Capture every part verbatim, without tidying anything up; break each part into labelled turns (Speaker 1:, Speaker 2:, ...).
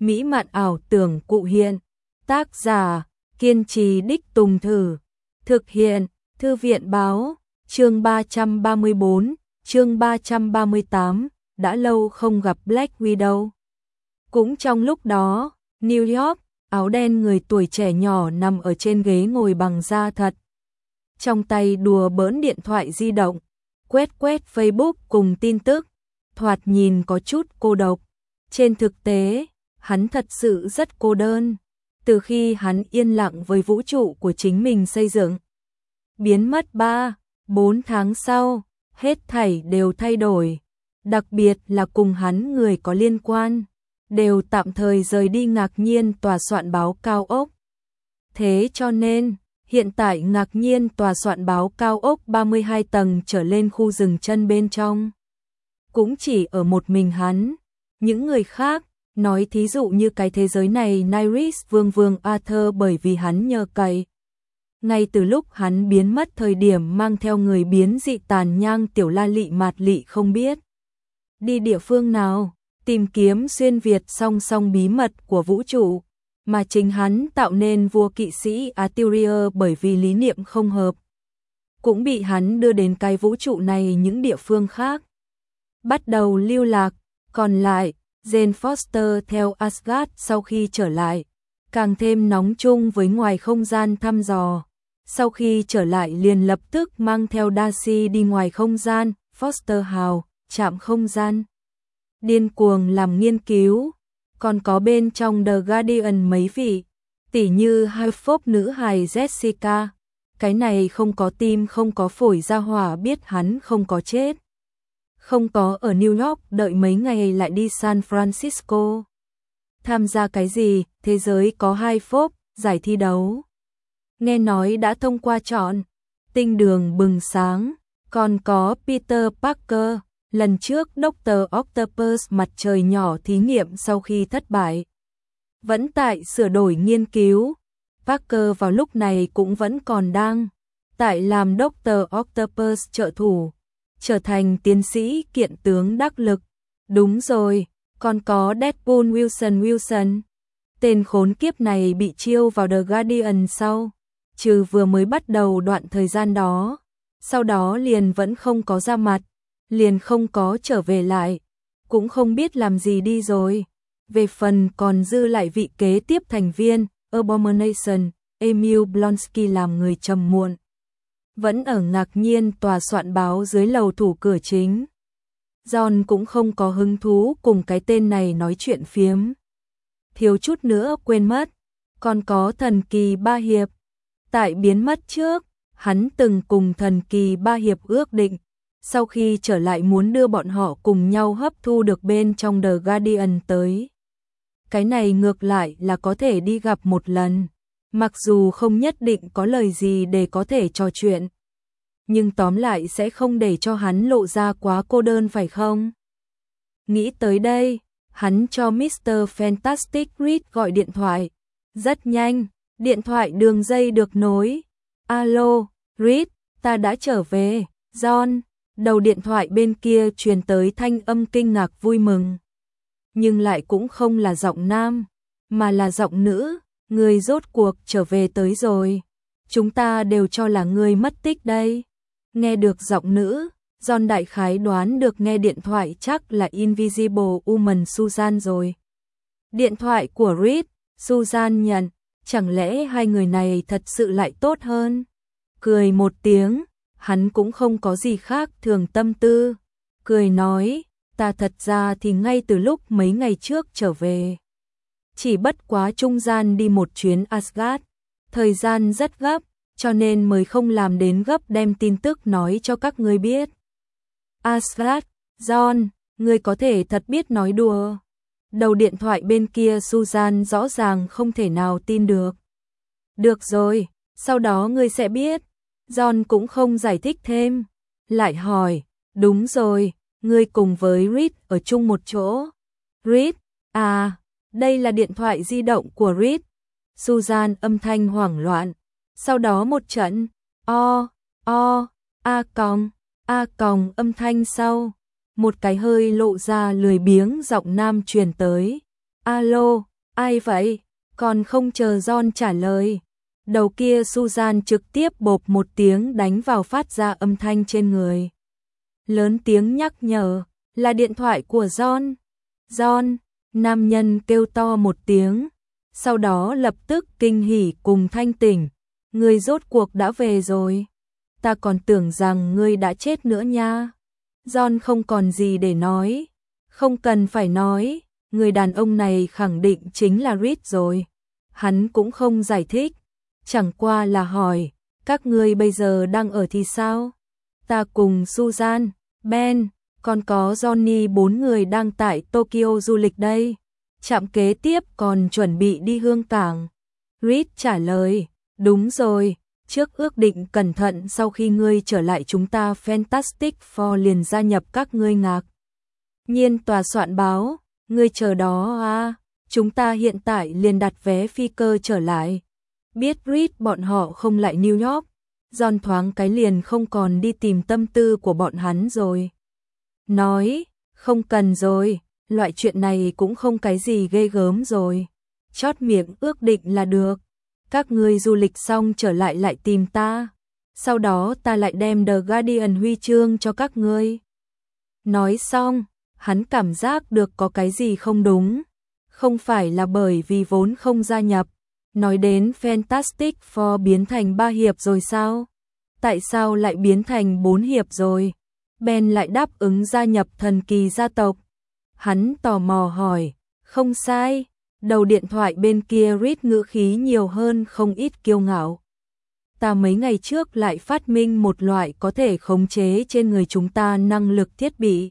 Speaker 1: mỹ mạn ảo tưởng cụ hiện. Tác giả, kiên trì đích tùng thử. Thực hiện, Thư viện báo, chương ba trăm ba mươi bốn, chương ba trăm ba mươi tám, đã lâu không gặp Black Widow. Cũng trong lúc đó, New York, áo đen người tuổi trẻ nhỏ nằm ở trên ghế ngồi bằng da thật. Trong tay đùa bỡn điện thoại di động, quét quét Facebook cùng tin tức, thoạt nhìn có chút cô độc. Trên thực tế, hắn thật sự rất cô đơn. Từ khi hắn yên lặng với vũ trụ của chính mình xây dựng, biến mất ba, bốn tháng sau, hết thảy đều thay đổi. Đặc biệt là cùng hắn người có liên quan, đều tạm thời rời đi Ngạc Nhiên tòa soạn báo cao ốc. Thế cho nên, hiện tại Ngạc Nhiên tòa soạn báo cao ốc ba mươi hai tầng trở lên khu rừng chân bên trong. Cũng chỉ ở một mình hắn, những người khác, nói thí dụ như cái thế giới này Nairis Vương Vương Arthur bởi vì hắn nhờ cậy. Ngay từ lúc hắn biến mất thời điểm mang theo người biến dị Tàn Nhang Tiểu La Lị Mạt Lị không biết đi địa phương nào, tìm kiếm xuyên Việt song song bí mật của vũ trụ, mà chính hắn tạo nên vua kỵ sĩ Arthurius bởi vì lý niệm không hợp. Cũng bị hắn đưa đến cái vũ trụ này những địa phương khác. Bắt đầu lưu lạc, còn lại, Jane Foster theo Asgard sau khi trở lại, càng thêm nóng chung với ngoài không gian thăm dò. Sau khi trở lại liền lập tức mang theo Darcy đi ngoài không gian, Foster House, trạm không gian. Điên cuồng làm nghiên cứu, còn có bên trong The Guardian mấy vị, tỉ như Hyphob nữ hài Jessica, cái này không có tim không có phổi ra hỏa biết hắn không có chết. Không có ở New York đợi mấy ngày lại đi San Francisco. Tham gia cái gì, thế giới có hai phốp, giải thi đấu. Nghe nói đã thông qua chọn, tinh đường bừng sáng, còn có Peter Parker, lần trước Doctor Octopus mặt trời nhỏ thí nghiệm sau khi thất bại. Vẫn tại sửa đổi nghiên cứu, Parker vào lúc này cũng vẫn còn đang tại làm Doctor Octopus trợ thủ, trở thành tiến sĩ kiện tướng đắc lực. Đúng rồi, còn có Deadpool Wilson Wilson. Tên khốn kiếp này bị chiêu vào The Guardian sau, trừ vừa mới bắt đầu đoạn thời gian đó, sau đó liền vẫn không có ra mặt, liền không có trở về lại, cũng không biết làm gì đi rồi. Về phần còn dư lại vị kế tiếp thành viên, Abomination, Emil Blonsky làm người trầm muộn. Vẫn ở Ngạc Nhiên tòa soạn báo dưới lầu thủ cửa chính. John cũng không có hứng thú cùng cái tên này nói chuyện phiếm. Thiếu chút nữa quên mất, còn có thần kỳ ba hiệp. Tại biến mất trước, hắn từng cùng thần kỳ ba hiệp ước định, sau khi trở lại muốn đưa bọn họ cùng nhau hấp thu được bên trong The Guardian tới. Cái này ngược lại là có thể đi gặp một lần, mặc dù không nhất định có lời gì để có thể trò chuyện. Nhưng tóm lại sẽ không để cho hắn lộ ra quá cô đơn phải không? Nghĩ tới đây, hắn cho Mister Fantastic Reed gọi điện thoại. Rất nhanh, điện thoại đường dây được nối. Alo, Reed, ta đã trở về, John. Đầu điện thoại bên kia truyền tới thanh âm kinh ngạc vui mừng. Nhưng lại cũng không là giọng nam, mà là giọng nữ. Người rốt cuộc trở về tới rồi. Chúng ta đều cho là người mất tích đây. Nghe được giọng nữ, John đại khái đoán được nghe điện thoại chắc là Invisible Woman Susan rồi. Điện thoại của Reed, Susan nhận, chẳng lẽ hai người này thật sự lại tốt hơn? Cười một tiếng, hắn cũng không có gì khác thường tâm tư. Cười nói, ta thật ra thì ngay từ lúc mấy ngày trước trở về. Chỉ bất quá trung gian đi một chuyến Asgard, thời gian rất gấp, cho nên mới không làm đến gấp đem tin tức nói cho các ngươi biết. Asgard, John, ngươi có thể thật biết nói đùa. Đầu điện thoại bên kia Susan rõ ràng không thể nào tin được. Được rồi, sau đó ngươi sẽ biết. John cũng không giải thích thêm, lại hỏi, đúng rồi, ngươi cùng với Reed ở chung một chỗ. Reed, à, đây là điện thoại di động của Reed. Susan âm thanh hoảng loạn, sau đó một trận, o, o, a còng, a còng âm thanh sau, một cái hơi lộ ra lười biếng giọng nam truyền tới. Alo, Ai vậy? Còn không chờ John trả lời. Đầu kia Susan trực tiếp bộp một tiếng đánh vào phát ra âm thanh trên người. Lớn tiếng nhắc nhở, là điện thoại của John. John, nam nhân kêu to một tiếng, sau đó lập tức kinh hỉ cùng thanh tỉnh. Ngươi rốt cuộc đã về rồi. Ta còn tưởng rằng ngươi đã chết nữa nha. John không còn gì để nói. Không cần phải nói, người đàn ông này khẳng định chính là Reed rồi. Hắn cũng không giải thích, chẳng qua là hỏi, các ngươi bây giờ đang ở thì sao? Ta cùng Susan, Ben, còn có Johnny bốn người đang tại Tokyo du lịch đây. Trạm kế tiếp còn chuẩn bị đi Hương Cảng. Reed trả lời, đúng rồi, trước ước định cẩn thận sau khi ngươi trở lại chúng ta Fantastic Four liền gia nhập các ngươi ngạc nhiên tòa soạn báo, ngươi chờ đó à, chúng ta hiện tại liền đặt vé phi cơ trở lại. Biết Reed bọn họ không lại New York, John thoáng cái liền không còn đi tìm tâm tư của bọn hắn rồi. Nói, không cần rồi, loại chuyện này cũng không cái gì ghê gớm rồi. Chót miệng ước định là được. Các ngươi du lịch xong trở lại lại tìm ta. Sau đó ta lại đem The Guardian huy chương cho các ngươi. Nói xong, hắn cảm giác được có cái gì không đúng. Không phải là bởi vì vốn không gia nhập. Nói đến Fantastic Four biến thành ba hiệp rồi sao? Tại sao lại biến thành bốn hiệp rồi? Ben lại đáp ứng gia nhập thần kỳ gia tộc. Hắn tò mò hỏi, không sai. Đầu điện thoại bên kia Reed ngữ khí nhiều hơn không ít kiêu ngạo. Ta mấy ngày trước lại phát minh một loại có thể khống chế trên người chúng ta năng lực thiết bị.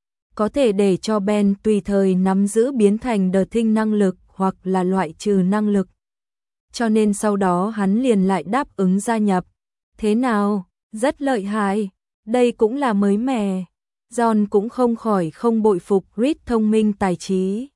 Speaker 1: Có thể để cho Ben tùy thời nắm giữ biến thành The Thing năng lực hoặc là loại trừ năng lực. Cho nên sau đó hắn liền lại đáp ứng gia nhập. Thế nào? Rất lợi hại. Đây cũng là mới mẻ. John cũng không khỏi không bội phục Reed thông minh tài trí.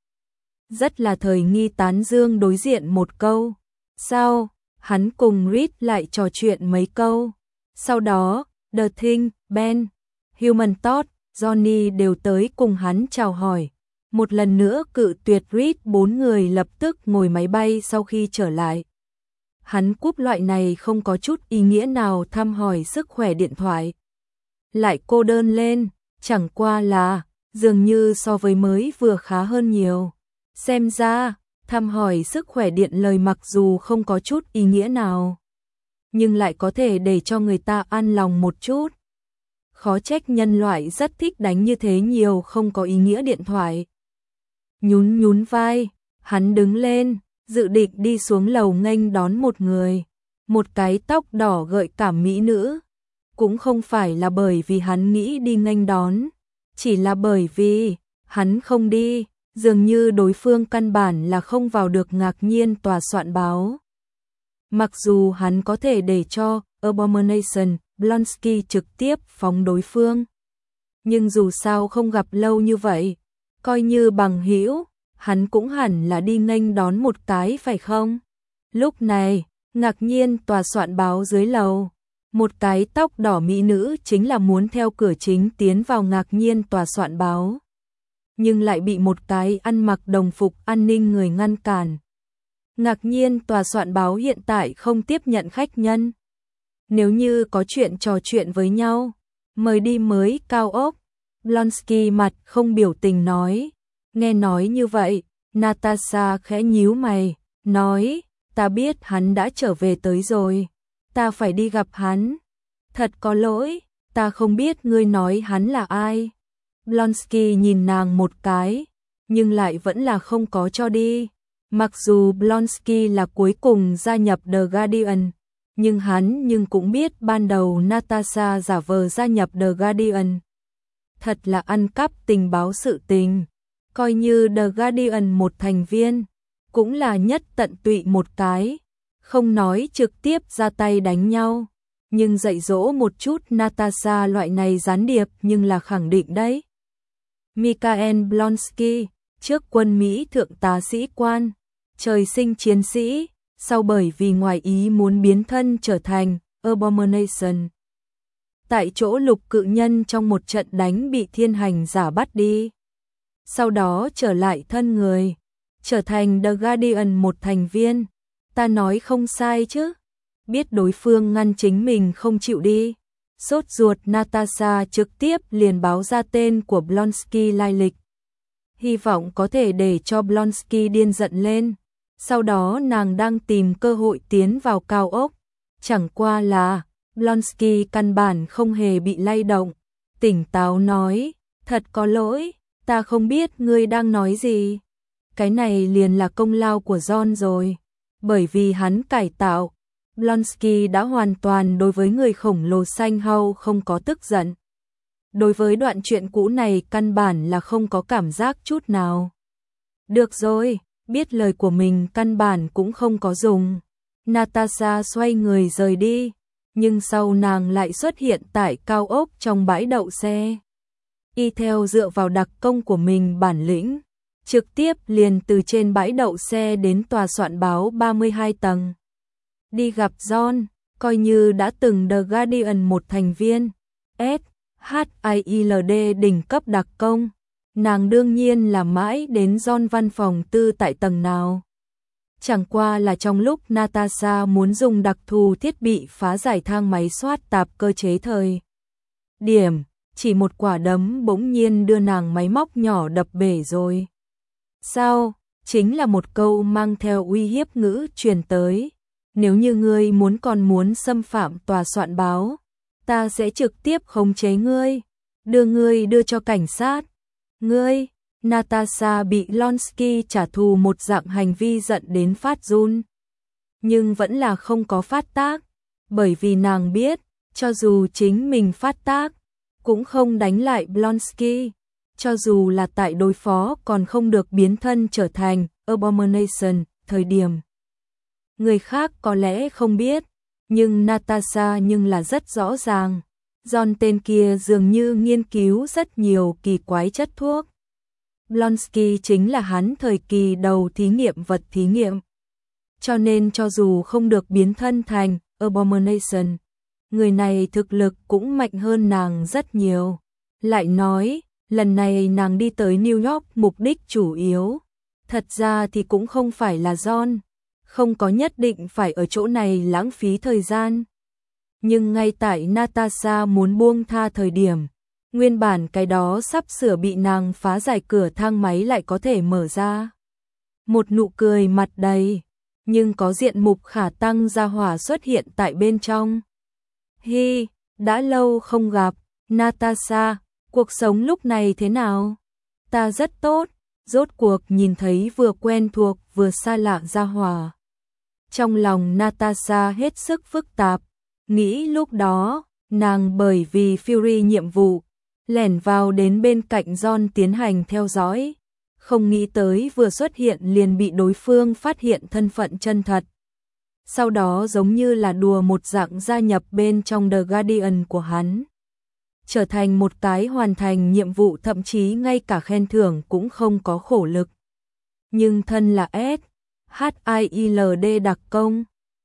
Speaker 1: Rất là thời nghi tán dương đối diện một câu. Sau, hắn cùng Reed lại trò chuyện mấy câu. Sau đó, The Thing, Ben, Human Torch, Johnny đều tới cùng hắn chào hỏi. Một lần nữa cự tuyệt Reed, bốn người lập tức ngồi máy bay sau khi trở lại. Hắn cúp loại này không có chút ý nghĩa nào thăm hỏi sức khỏe điện thoại. Lại cô đơn lên, chẳng qua là, dường như so với mới vừa khá hơn nhiều. Xem ra, thăm hỏi sức khỏe điện lời mặc dù không có chút ý nghĩa nào, nhưng lại có thể để cho người ta an lòng một chút. Khó trách nhân loại rất thích đánh như thế nhiều không có ý nghĩa điện thoại. Nhún nhún vai, hắn đứng lên, dự định đi xuống lầu nghênh đón một người. Một cái tóc đỏ gợi cảm mỹ nữ. Cũng không phải là bởi vì hắn nghĩ đi nghênh đón, chỉ là bởi vì hắn không đi. Dường như đối phương căn bản là không vào được ngạc nhiên tòa soạn báo. Mặc dù hắn có thể để cho Abomination, Blonsky trực tiếp phóng đối phương. Nhưng dù sao không gặp lâu như vậy, coi như bằng hữu, hắn cũng hẳn là đi nghênh đón một cái phải không? Lúc này, ngạc nhiên tòa soạn báo dưới lầu. Một cái tóc đỏ mỹ nữ chính là muốn theo cửa chính tiến vào ngạc nhiên tòa soạn báo. Nhưng lại bị một cái ăn mặc đồng phục an ninh người ngăn cản. Ngạc nhiên tòa soạn báo hiện tại không tiếp nhận khách nhân. Nếu như có chuyện trò chuyện với nhau, mời đi mới cao ốc. Blonsky mặt không biểu tình nói. Nghe nói như vậy, Natasha khẽ nhíu mày, nói, ta biết hắn đã trở về tới rồi. Ta phải đi gặp hắn. Thật có lỗi, ta không biết ngươi nói hắn là ai. Blonsky nhìn nàng một cái, nhưng lại vẫn là không có cho đi. Mặc dù Blonsky là cuối cùng gia nhập The Guardian, nhưng hắn nhưng cũng biết ban đầu Natasha giả vờ gia nhập The Guardian. Thật là ăn cắp tình báo sự tình. Coi như The Guardian một thành viên, cũng là nhất tận tụy một cái. Không nói trực tiếp ra tay đánh nhau, nhưng dạy dỗ một chút Natasha loại này gián điệp nhưng là khẳng định đấy. Mikhail Blonsky, trước quân Mỹ thượng tá sĩ quan, trời sinh chiến sĩ, sau bởi vì ngoài ý muốn biến thân trở thành Abomination. Tại chỗ lục cự nhân trong một trận đánh bị thiên hành giả bắt đi. Sau đó trở lại thân người, trở thành The Guardian một thành viên. Ta nói không sai chứ? Biết đối phương ngăn chính mình không chịu đi. Sốt ruột Natasha trực tiếp liền báo ra tên của Blonsky lai lịch. Hy vọng có thể để cho Blonsky điên giận lên. Sau đó nàng đang tìm cơ hội tiến vào cao ốc. Chẳng qua là Blonsky căn bản không hề bị lay động. Tỉnh táo nói, thật có lỗi, ta không biết ngươi đang nói gì. Cái này liền là công lao của John rồi. Bởi vì hắn cải tạo, Blonsky đã hoàn toàn đối với người khổng lồ xanh hau không có tức giận. Đối với đoạn chuyện cũ này căn bản là không có cảm giác chút nào. Được rồi, biết lời của mình căn bản cũng không có dùng. Natasha xoay người rời đi, nhưng sau nàng lại xuất hiện tại cao ốc trong bãi đậu xe. Y theo dựa vào đặc công của mình bản lĩnh, trực tiếp liền từ trên bãi đậu xe đến tòa soạn báo ba mươi hai tầng. Đi gặp John, coi như đã từng The Guardian một thành viên, S H I L D đỉnh cấp đặc công. Nàng đương nhiên là mãi đến John văn phòng tư tại tầng nào. Chẳng qua là trong lúc Natasha muốn dùng đặc thù thiết bị phá giải thang máy soát tạp cơ chế thời điểm, chỉ một quả đấm bỗng nhiên đưa nàng máy móc nhỏ đập bể rồi. Sao? Chính là một câu mang theo uy hiếp ngữ truyền tới. Nếu như ngươi muốn còn muốn xâm phạm tòa soạn báo, ta sẽ trực tiếp khống chế ngươi, đưa ngươi đưa cho cảnh sát. Ngươi, Natasha bị Blonsky trả thù một dạng hành vi giận đến phát run. Nhưng vẫn là không có phát tác, bởi vì nàng biết, cho dù chính mình phát tác, cũng không đánh lại Blonsky. Cho dù là tại đối phó còn không được biến thân trở thành Abomination, thời điểm người khác có lẽ không biết, nhưng Natasha nhưng là rất rõ ràng. John tên kia dường như nghiên cứu rất nhiều kỳ quái chất thuốc. Blonsky chính là hắn thời kỳ đầu thí nghiệm vật thí nghiệm. Cho nên cho dù không được biến thân thành Abomination, người này thực lực cũng mạnh hơn nàng rất nhiều. Lại nói, lần này nàng đi tới New York mục đích chủ yếu, thật ra thì cũng không phải là John, không có nhất định phải ở chỗ này lãng phí thời gian. Nhưng ngay tại Natasha muốn buông tha thời điểm, nguyên bản cái đó sắp sửa bị nàng phá giải cửa thang máy lại có thể mở ra. Một nụ cười mặt đầy, nhưng có diện mục khả tăng gia hỏa xuất hiện tại bên trong. Hi, đã lâu không gặp, Natasha, cuộc sống lúc này thế nào? Ta rất tốt, rốt cuộc nhìn thấy vừa quen thuộc vừa xa lạ gia hỏa. Trong lòng Natasha hết sức phức tạp, nghĩ lúc đó, nàng bởi vì Fury nhiệm vụ, lẻn vào đến bên cạnh John tiến hành theo dõi, không nghĩ tới vừa xuất hiện liền bị đối phương phát hiện thân phận chân thật. Sau đó giống như là đùa một dạng gia nhập bên trong The Guardian của hắn. Trở thành một cái hoàn thành nhiệm vụ thậm chí ngay cả khen thưởng cũng không có khổ lực. Nhưng thân là S H I L D đặc công,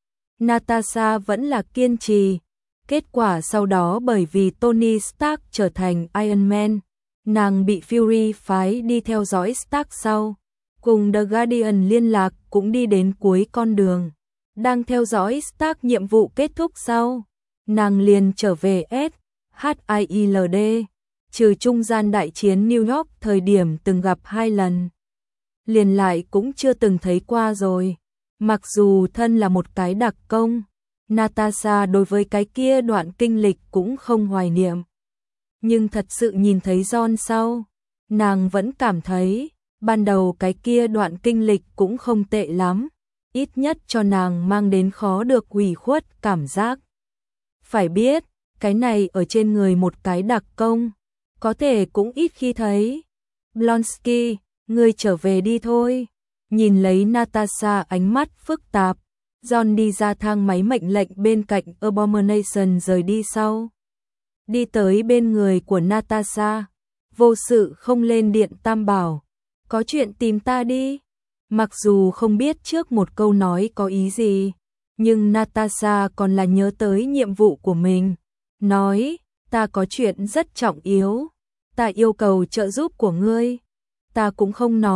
Speaker 1: Natasha vẫn là kiên trì. Kết quả sau đó bởi vì Tony Stark trở thành Iron Man, nàng bị Fury phái đi theo dõi Stark sau. Cùng The Guardian liên lạc cũng đi đến cuối con đường. Đang theo dõi Stark nhiệm vụ kết thúc sau, nàng liền trở về S H I L D, trừ trung gian đại chiến New York thời điểm từng gặp hai lần. Liền lại cũng chưa từng thấy qua rồi. Mặc dù thân là một cái đặc công, Natasha đối với cái kia đoạn kinh lịch cũng không hoài niệm. Nhưng thật sự nhìn thấy John sau, nàng vẫn cảm thấy, ban đầu cái kia đoạn kinh lịch cũng không tệ lắm, ít nhất cho nàng mang đến khó được ủy khuất cảm giác. Phải biết, cái này ở trên người một cái đặc công, có thể cũng ít khi thấy. Blonsky, ngươi trở về đi thôi. Nhìn lấy Natasha ánh mắt phức tạp, John đi ra thang máy mệnh lệnh bên cạnh Abomination rời đi sau. Đi tới bên người của Natasha, vô sự không lên điện tam bảo, có chuyện tìm ta đi. Mặc dù không biết trước một câu nói có ý gì, nhưng Natasha còn là nhớ tới nhiệm vụ của mình. Nói, ta có chuyện rất trọng yếu, ta yêu cầu trợ giúp của ngươi. Ta cũng không nói,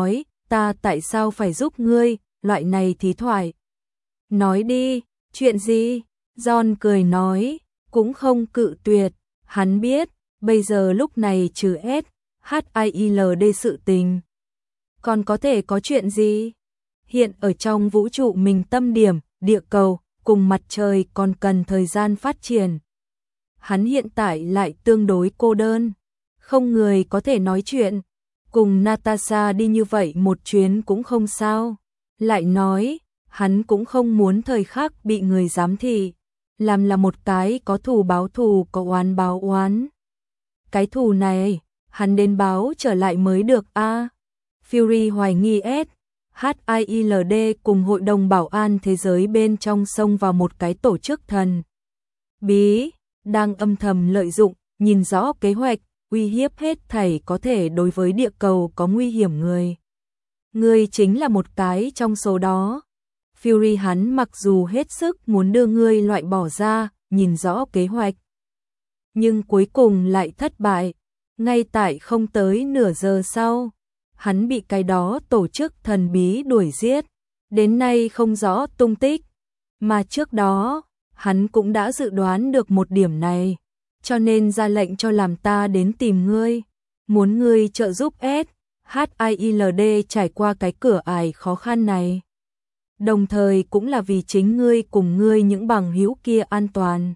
Speaker 1: ta tại sao phải giúp ngươi, loại này thí thoại. Nói đi, chuyện gì? John cười nói, cũng không cự tuyệt, hắn biết, bây giờ lúc này trừ S, H I L D sự tình. Còn có thể có chuyện gì? Hiện ở trong vũ trụ mình tâm điểm, địa cầu, cùng mặt trời còn cần thời gian phát triển. Hắn hiện tại lại tương đối cô đơn, không người có thể nói chuyện. Cùng Natasha đi như vậy một chuyến cũng không sao. Lại nói, hắn cũng không muốn thời khắc bị người giám thị, làm là một cái có thù báo thù, có oán báo oán. Cái thù này, hắn đến báo trở lại mới được a. À, Fury hoài nghi S, H I L D cùng Hội đồng Bảo an Thế giới bên trong xông vào một cái tổ chức thần bí, đang âm thầm lợi dụng, nhìn rõ kế hoạch, uy hiếp hết thảy có thể đối với địa cầu có nguy hiểm người. Ngươi chính là một cái trong số đó. Fury hắn mặc dù hết sức muốn đưa ngươi loại bỏ ra, nhìn rõ kế hoạch, nhưng cuối cùng lại thất bại. Ngay tại không tới nửa giờ sau, hắn bị cái đó tổ chức thần bí đuổi giết, đến nay không rõ tung tích. Mà trước đó, hắn cũng đã dự đoán được một điểm này, cho nên ra lệnh cho làm ta đến tìm ngươi, muốn ngươi trợ giúp S, H I L D trải qua cái cửa ải khó khăn này. Đồng thời cũng là vì chính ngươi cùng ngươi những bằng hữu kia an toàn.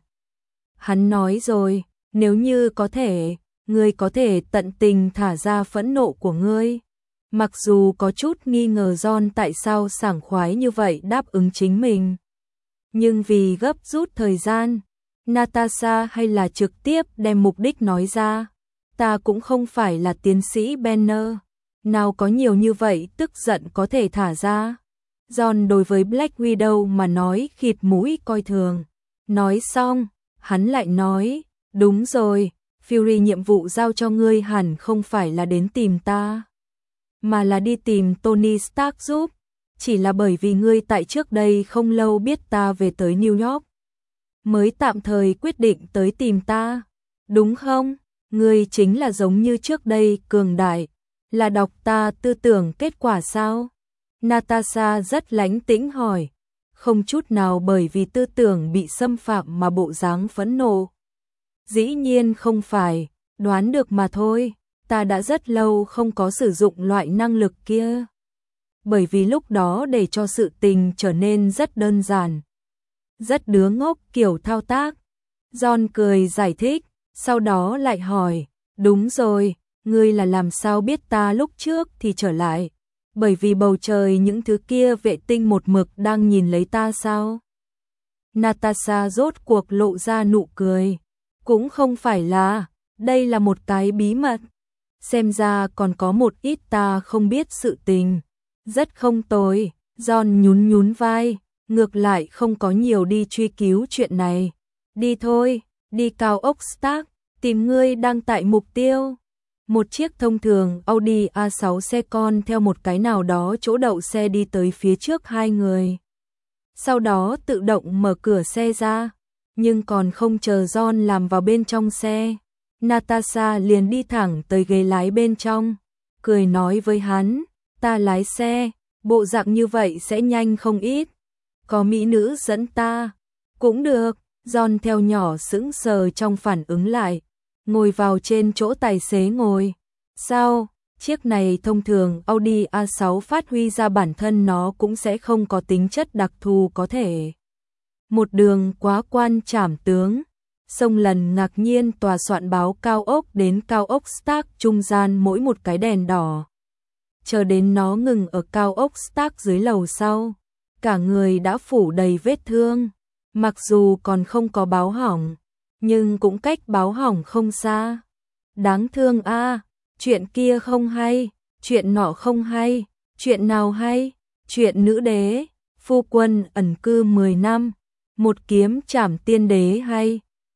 Speaker 1: Hắn nói rồi, nếu như có thể, ngươi có thể tận tình thả ra phẫn nộ của ngươi. Mặc dù có chút nghi ngờ John tại sao sảng khoái như vậy đáp ứng chính mình, nhưng vì gấp rút thời gian, Natasha hay là trực tiếp đem mục đích nói ra. Ta cũng không phải là tiến sĩ Banner, nào có nhiều như vậy tức giận có thể thả ra. John đối với Black Widow mà nói khịt mũi coi thường. Nói xong, hắn lại nói, đúng rồi, Fury nhiệm vụ giao cho ngươi hẳn không phải là đến tìm ta, mà là đi tìm Tony Stark giúp. Chỉ là bởi vì ngươi tại trước đây không lâu biết ta về tới New York, mới tạm thời quyết định tới tìm ta, đúng không? Ngươi chính là giống như trước đây cường đại, là đọc ta tư tưởng kết quả sao? Natasha rất lánh tĩnh hỏi, không chút nào bởi vì tư tưởng bị xâm phạm mà bộ dáng phẫn nộ. Dĩ nhiên không phải, đoán được mà thôi, ta đã rất lâu không có sử dụng loại năng lực kia. Bởi vì lúc đó để cho sự tình trở nên rất đơn giản, rất đứa ngốc kiểu thao tác. John cười giải thích, sau đó lại hỏi, đúng rồi, ngươi là làm sao biết ta lúc trước thì trở lại? Bởi vì bầu trời những thứ kia vệ tinh một mực đang nhìn lấy ta sao? Natasha rốt cuộc lộ ra nụ cười, cũng không phải là, đây là một cái bí mật. Xem ra còn có một ít ta không biết sự tình. Rất không tồi, John nhún nhún vai, ngược lại không có nhiều đi truy cứu chuyện này. Đi thôi, đi cao ốc Stark, tìm ngươi đang tại mục tiêu. Một chiếc thông thường Audi A sáu xe con theo một cái nào đó chỗ đậu xe đi tới phía trước hai người. Sau đó tự động mở cửa xe ra, nhưng còn không chờ John làm vào bên trong xe, Natasha liền đi thẳng tới ghế lái bên trong, cười nói với hắn, ta lái xe, bộ dạng như vậy sẽ nhanh không ít. Có mỹ nữ dẫn ta, cũng được. John theo nhỏ sững sờ trong phản ứng lại, ngồi vào trên chỗ tài xế ngồi. Sao, chiếc này thông thường Audi A sáu phát huy ra bản thân nó cũng sẽ không có tính chất đặc thù có thể. Một đường quá quan trảm tướng, sông lần ngạc nhiên tòa soạn báo cao ốc đến cao ốc Stark trung gian mỗi một cái đèn đỏ. Chờ đến nó ngừng ở cao ốc Stark dưới lầu sau, cả người đã phủ đầy vết thương. Mặc dù còn không có báo hỏng, nhưng cũng cách báo hỏng không xa. Đáng thương a, à, chuyện kia không hay, chuyện nọ không hay, chuyện nào hay? Chuyện nữ đế, phu quân ẩn cư mười năm, một kiếm trảm tiên đế hay?